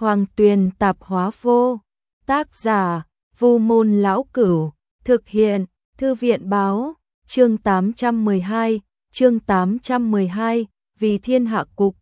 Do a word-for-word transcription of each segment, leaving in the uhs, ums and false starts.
Hoàng Tuyền Tạp Hóa Vô. Tác giả: Vu Môn Lão Cửu. Thực hiện: Thư viện báo. Chương tám trăm mười hai, chương tám trăm mười hai, vì thiên hạ cục.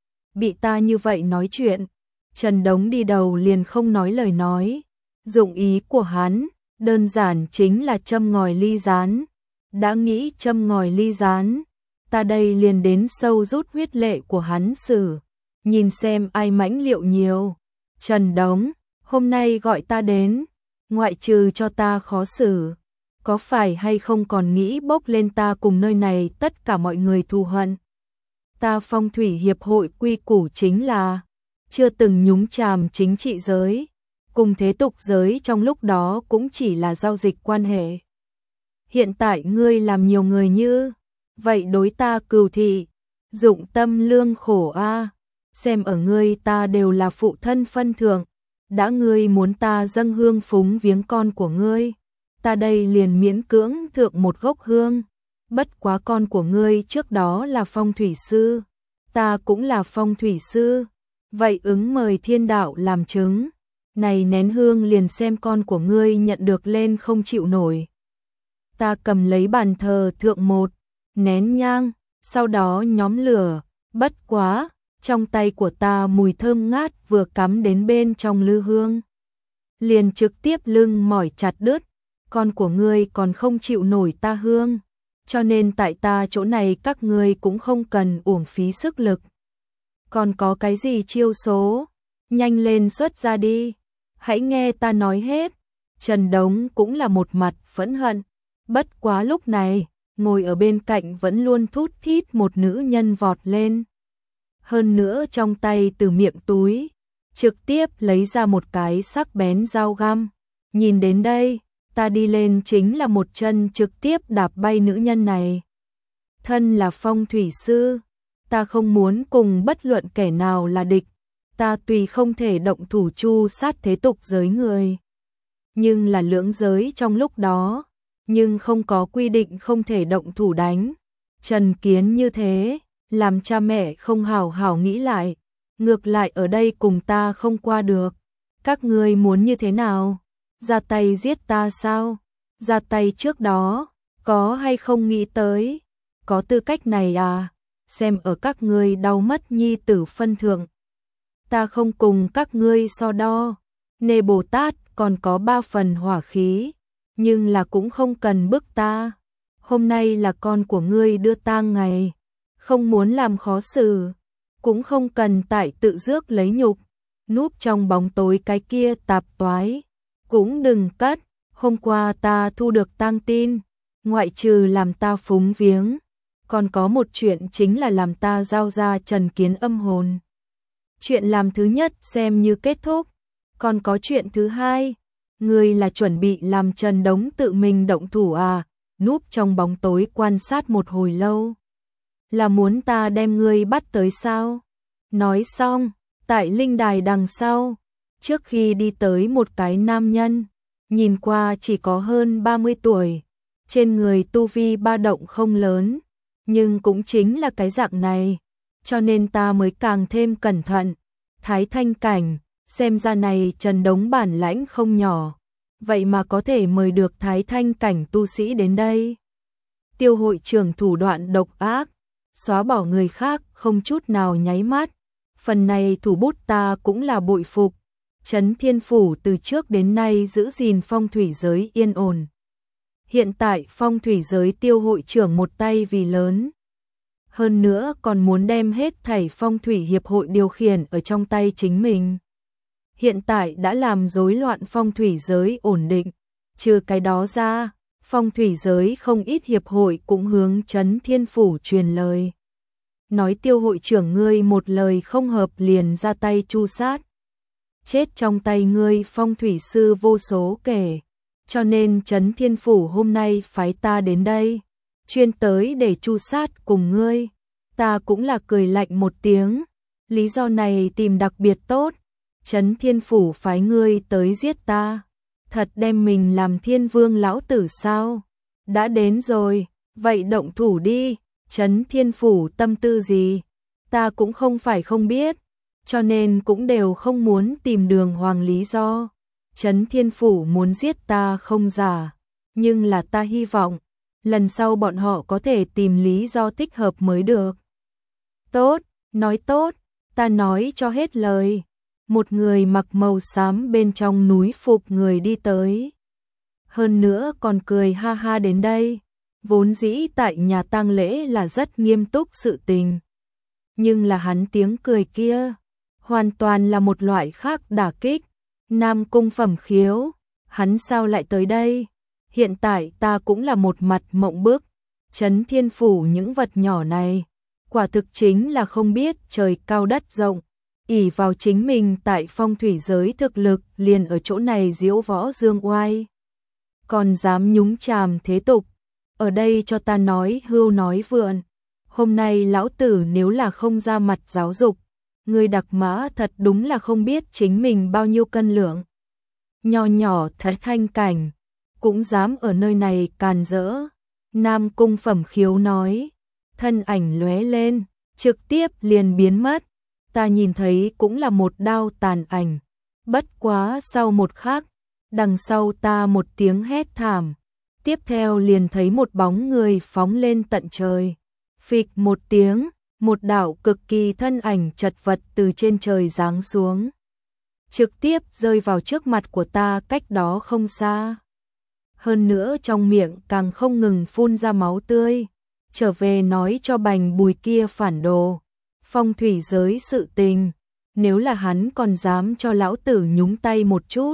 Bị ta như vậy nói chuyện, Trần Đống đi đầu liền không nói lời nói. Dụng ý của hắn, đơn giản chính là châm ngòi ly gián. Đã nghĩ châm ngòi ly gián, ta đây liền đến sâu rút huyết lệ của hắn xử. Nhìn xem ai mãnh liệu nhiều. Trần Đống, hôm nay gọi ta đến, ngoại trừ cho ta khó xử, có phải hay không còn nghĩ bốc lên ta cùng nơi này tất cả mọi người thù hận. Ta Phong Thủy Hiệp hội quy củ chính là chưa từng nhúng chàm chính trị giới, cùng thế tục giới trong lúc đó cũng chỉ là giao dịch quan hệ. Hiện tại ngươi làm nhiều người như vậy đối ta cừu thị, dụng tâm lương khổ a. Xem ở ngươi ta đều là phụ thân phân thượng, đã ngươi muốn ta dâng hương phúng viếng con của ngươi, ta đây liền miễn cưỡng thượng một gốc hương. Bất quá con của ngươi trước đó là phong thủy sư, ta cũng là phong thủy sư, vậy ứng mời thiên đạo làm chứng. Này nén hương liền xem con của ngươi nhận được lên không chịu nổi. Ta cầm lấy bàn thờ thượng một nén nhang, sau đó nhóm lửa, bất quá, trong tay của ta mùi thơm ngát vừa cắm đến bên trong lư hương, liền trực tiếp lưng mỏi chặt đứt, con của ngươi còn không chịu nổi ta hương, cho nên tại ta chỗ này các ngươi cũng không cần uổng phí sức lực. Còn có cái gì chiêu số, nhanh lên xuất ra đi, hãy nghe ta nói hết. Trần Đống cũng là một mặt phẫn hận, bất quá lúc này, ngồi ở bên cạnh vẫn luôn thút thít một nữ nhân vọt lên. Hơn nữa trong tay từ miệng túi, trực tiếp lấy ra một cái sắc bén dao găm. Nhìn đến đây, ta đi lên chính là một chân trực tiếp đạp bay nữ nhân này. Thân là phong thủy sư, ta không muốn cùng bất luận kẻ nào là địch, ta tùy không thể động thủ chu sát thế tục giới người. Nhưng là lưỡng giới trong lúc đó, nhưng không có quy định không thể động thủ đánh. Trần Kiến như thế, làm cha mẹ không hảo hảo nghĩ lại, ngược lại ở đây cùng ta không qua được. Các ngươi muốn như thế nào? Ra tay giết ta sao? Ra tay trước đó, có hay không nghĩ tới? Có tư cách này à? Xem ở các ngươi đau mất nhi tử phân thượng, ta không cùng các ngươi so đo. Nê Bồ Tát còn có ba phần hỏa khí, nhưng là cũng không cần bức ta. Hôm nay là con của ngươi đưa tang ngày, không muốn làm khó xử, cũng không cần tại tự rước lấy nhục. Núp trong bóng tối cái kia tạp toái, cũng đừng cất. Hôm qua ta thu được tang tin, ngoại trừ làm ta phúng viếng, còn có một chuyện chính là làm ta giao ra Trần Kiến âm hồn. Chuyện làm thứ nhất xem như kết thúc, còn có chuyện thứ hai. Ngươi là chuẩn bị làm Trần Đống tự mình động thủ à? Núp trong bóng tối quan sát một hồi lâu, là muốn ta đem ngươi bắt tới sao? Nói xong, tại linh đài đằng sau, trước khi đi tới một cái nam nhân, nhìn qua chỉ có hơn ba mươi tuổi, trên người tu vi ba động không lớn, nhưng cũng chính là cái dạng này, cho nên ta mới càng thêm cẩn thận. Thái thanh cảnh, xem ra này Trần Đống bản lãnh không nhỏ, vậy mà có thể mời được thái thanh cảnh tu sĩ đến đây. Tiêu hội trưởng thủ đoạn độc ác, xóa bỏ người khác không chút nào nháy mắt, phần này thủ bút ta cũng là bội phục. Trấn Thiên Phủ từ trước đến nay giữ gìn phong thủy giới yên ổn. Hiện tại phong thủy giới tiêu hội trưởng một tay vì lớn, hơn nữa còn muốn đem hết thảy phong thủy hiệp hội điều khiển ở trong tay chính mình. Hiện tại đã làm rối loạn phong thủy giới ổn định, trừ cái đó ra, phong thủy giới không ít hiệp hội cũng hướng Trấn Thiên Phủ truyền lời. Nói tiêu hội trưởng ngươi một lời không hợp liền ra tay chu sát. Chết trong tay ngươi phong thủy sư vô số kể, cho nên Trấn Thiên Phủ hôm nay phái ta đến đây, chuyên tới để chu sát cùng ngươi. Ta cũng là cười lạnh một tiếng, lý do này tìm đặc biệt tốt. Trấn Thiên Phủ phái ngươi tới giết ta, thật đem mình làm thiên vương lão tử sao? Đã đến rồi, vậy động thủ đi. Trấn Thiên Phủ tâm tư gì, ta cũng không phải không biết. cho nên cũng đều không muốn tìm Đường Hoàng lý do. Trấn Thiên Phủ muốn giết ta không giả, nhưng là ta hy vọng lần sau bọn họ có thể tìm lý do thích hợp mới được. Tốt, nói tốt, ta nói cho hết lời. Một người mặc màu xám bên trong núi phục người đi tới. Hơn nữa còn cười ha ha đến đây. Vốn dĩ tại nhà tang lễ là rất nghiêm túc sự tình. Nhưng là hắn tiếng cười kia, hoàn toàn là một loại khác đả kích. Nam Cung Phẩm Khiếu, hắn sao lại tới đây? Hiện tại ta cũng là một mặt mộng bức. Trấn Thiên Phủ những vật nhỏ này, quả thực chính là không biết trời cao đất rộng. Ỷ vào chính mình tại phong thủy giới thực lực liền ở chỗ này diễu võ dương oai. Còn dám nhúng chàm thế tục, ở đây cho ta nói hưu nói vượn. Hôm nay lão tử nếu là không ra mặt giáo dục, người đặc mã thật đúng là không biết chính mình bao nhiêu cân lượng. Nho nhỏ Thái Thanh Cảnh, cũng dám ở nơi này càn rỡ. Nam Cung Phẩm Khiếu nói, thân ảnh lóe lên, trực tiếp liền biến mất. Ta nhìn thấy cũng là một đao tàn ảnh. Bất quá sau một khắc, đằng sau ta một tiếng hét thảm. Tiếp theo liền thấy một bóng người phóng lên tận trời. Phịch một tiếng, một đạo cực kỳ thân ảnh chật vật từ trên trời giáng xuống. Trực tiếp rơi vào trước mặt của ta cách đó không xa. Hơn nữa trong miệng càng không ngừng phun ra máu tươi. Trở về nói cho Bành Bùi kia phản đồ. Phong thủy giới sự tình, nếu là hắn còn dám cho lão tử nhúng tay một chút.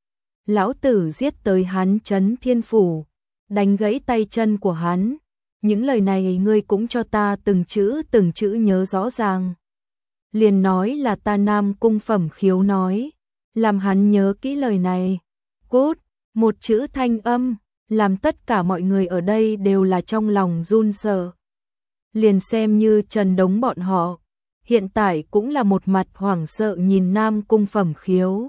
Lão tử giết tới hắn Trấn Thiên Phủ, đánh gãy tay chân của hắn. Những lời này ngươi cũng cho ta từng chữ từng chữ nhớ rõ ràng. Liền nói là ta Nam Cung Phẩm Khiếu nói, làm hắn nhớ kỹ lời này. Cút, một chữ thanh âm, làm tất cả mọi người ở đây đều là trong lòng run sợ. Liền xem như Trần Đống bọn họ, hiện tại cũng là một mặt hoảng sợ nhìn Nam Cung Phẩm Khiếu.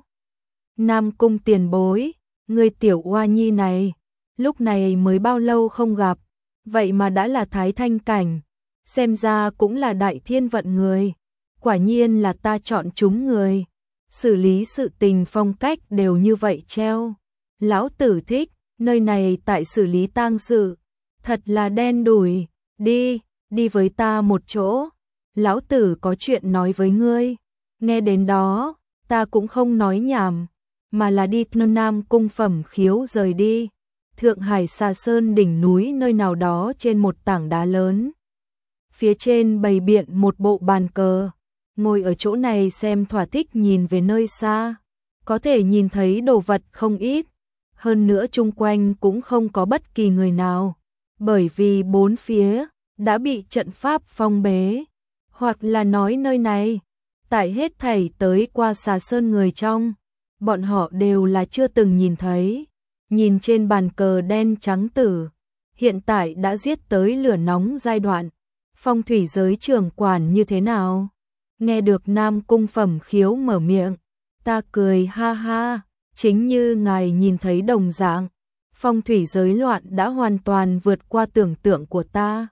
Nam Cung tiền bối, người tiểu oa nhi này, lúc này mới bao lâu không gặp, vậy mà đã là Thái Thanh Cảnh, xem ra cũng là đại thiên vận người, quả nhiên là ta chọn chúng người, xử lý sự tình phong cách đều như vậy treo. Lão tử thích, nơi này tại xử lý tang sự, thật là đen đủi, đi, đi với ta một chỗ. Lão tử có chuyện nói với ngươi. Nghe đến đó, ta cũng không nói nhảm, mà là đi Nam Cung Phẩm Khiếu rời đi. Thượng Hải Xà Sơn đỉnh núi nơi nào đó trên một tảng đá lớn. Phía trên bày biện một bộ bàn cờ, ngồi ở chỗ này xem thỏa thích nhìn về nơi xa, có thể nhìn thấy đồ vật không ít, hơn nữa chung quanh cũng không có bất kỳ người nào, bởi vì bốn phía đã bị trận pháp phong bế. Hoặc là nói nơi này, tại hết thảy tới qua Xà Sơn người trong, bọn họ đều là chưa từng nhìn thấy. Nhìn trên bàn cờ đen trắng tử, hiện tại đã giết tới lửa nóng giai đoạn. Phong thủy giới trưởng quản như thế nào? Nghe được Nam Cung Phẩm Khiếu mở miệng, ta cười ha ha, chính như ngài nhìn thấy đồng dạng. Phong thủy giới loạn đã hoàn toàn vượt qua tưởng tượng của ta.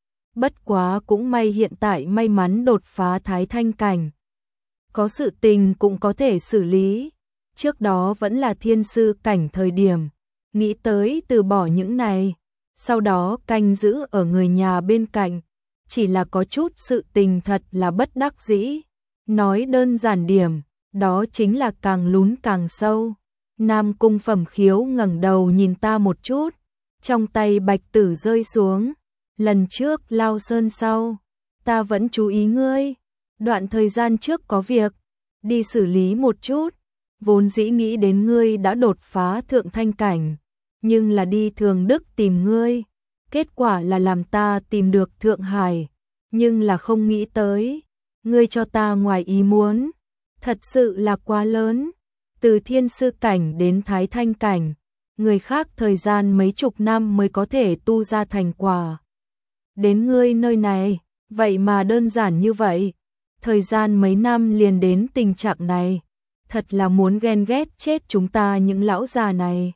Bất quá cũng may hiện tại may mắn đột phá Thái Thanh Cảnh. Có sự tình cũng có thể xử lý. Trước đó vẫn là thiên sư cảnh thời điểm, nghĩ tới từ bỏ những này, sau đó canh giữ ở người nhà bên cạnh, chỉ là có chút sự tình thật là bất đắc dĩ. Nói đơn giản điểm, đó chính là càng lún càng sâu. Nam Cung Phẩm Khiếu ngẩng đầu nhìn ta một chút, trong tay bạch tử rơi xuống. Lần trước lao sơn sau, ta vẫn chú ý ngươi, đoạn thời gian trước có việc, đi xử lý một chút, vốn dĩ nghĩ đến ngươi đã đột phá Thượng Thanh Cảnh, nhưng là đi Thường Đức tìm ngươi, kết quả là làm ta tìm được Thượng Hải, nhưng là không nghĩ tới, ngươi cho ta ngoài ý muốn, thật sự là quá lớn, từ Thiên Sư Cảnh đến Thái Thanh Cảnh, người khác thời gian mấy chục năm mới có thể tu ra thành quả. Đến ngươi nơi này, vậy mà đơn giản như vậy, thời gian mấy năm liền đến tình trạng này, thật là muốn ghen ghét chết chúng ta những lão già này.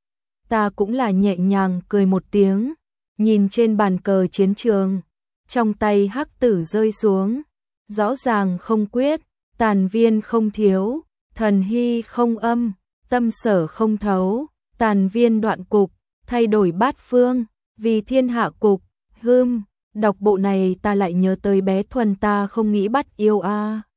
Ta cũng là nhẹ nhàng cười một tiếng, nhìn trên bàn cờ chiến trường, trong tay hắc tử rơi xuống, rõ ràng không quyết, tàn viên không thiếu, thần hy không âm, tâm sở không thấu, tàn viên đoạn cục, thay đổi bát phương, vì thiên hạ cục, hưm, đọc bộ này ta lại nhớ tới bé Thuần ta không nghĩ bắt yêu a.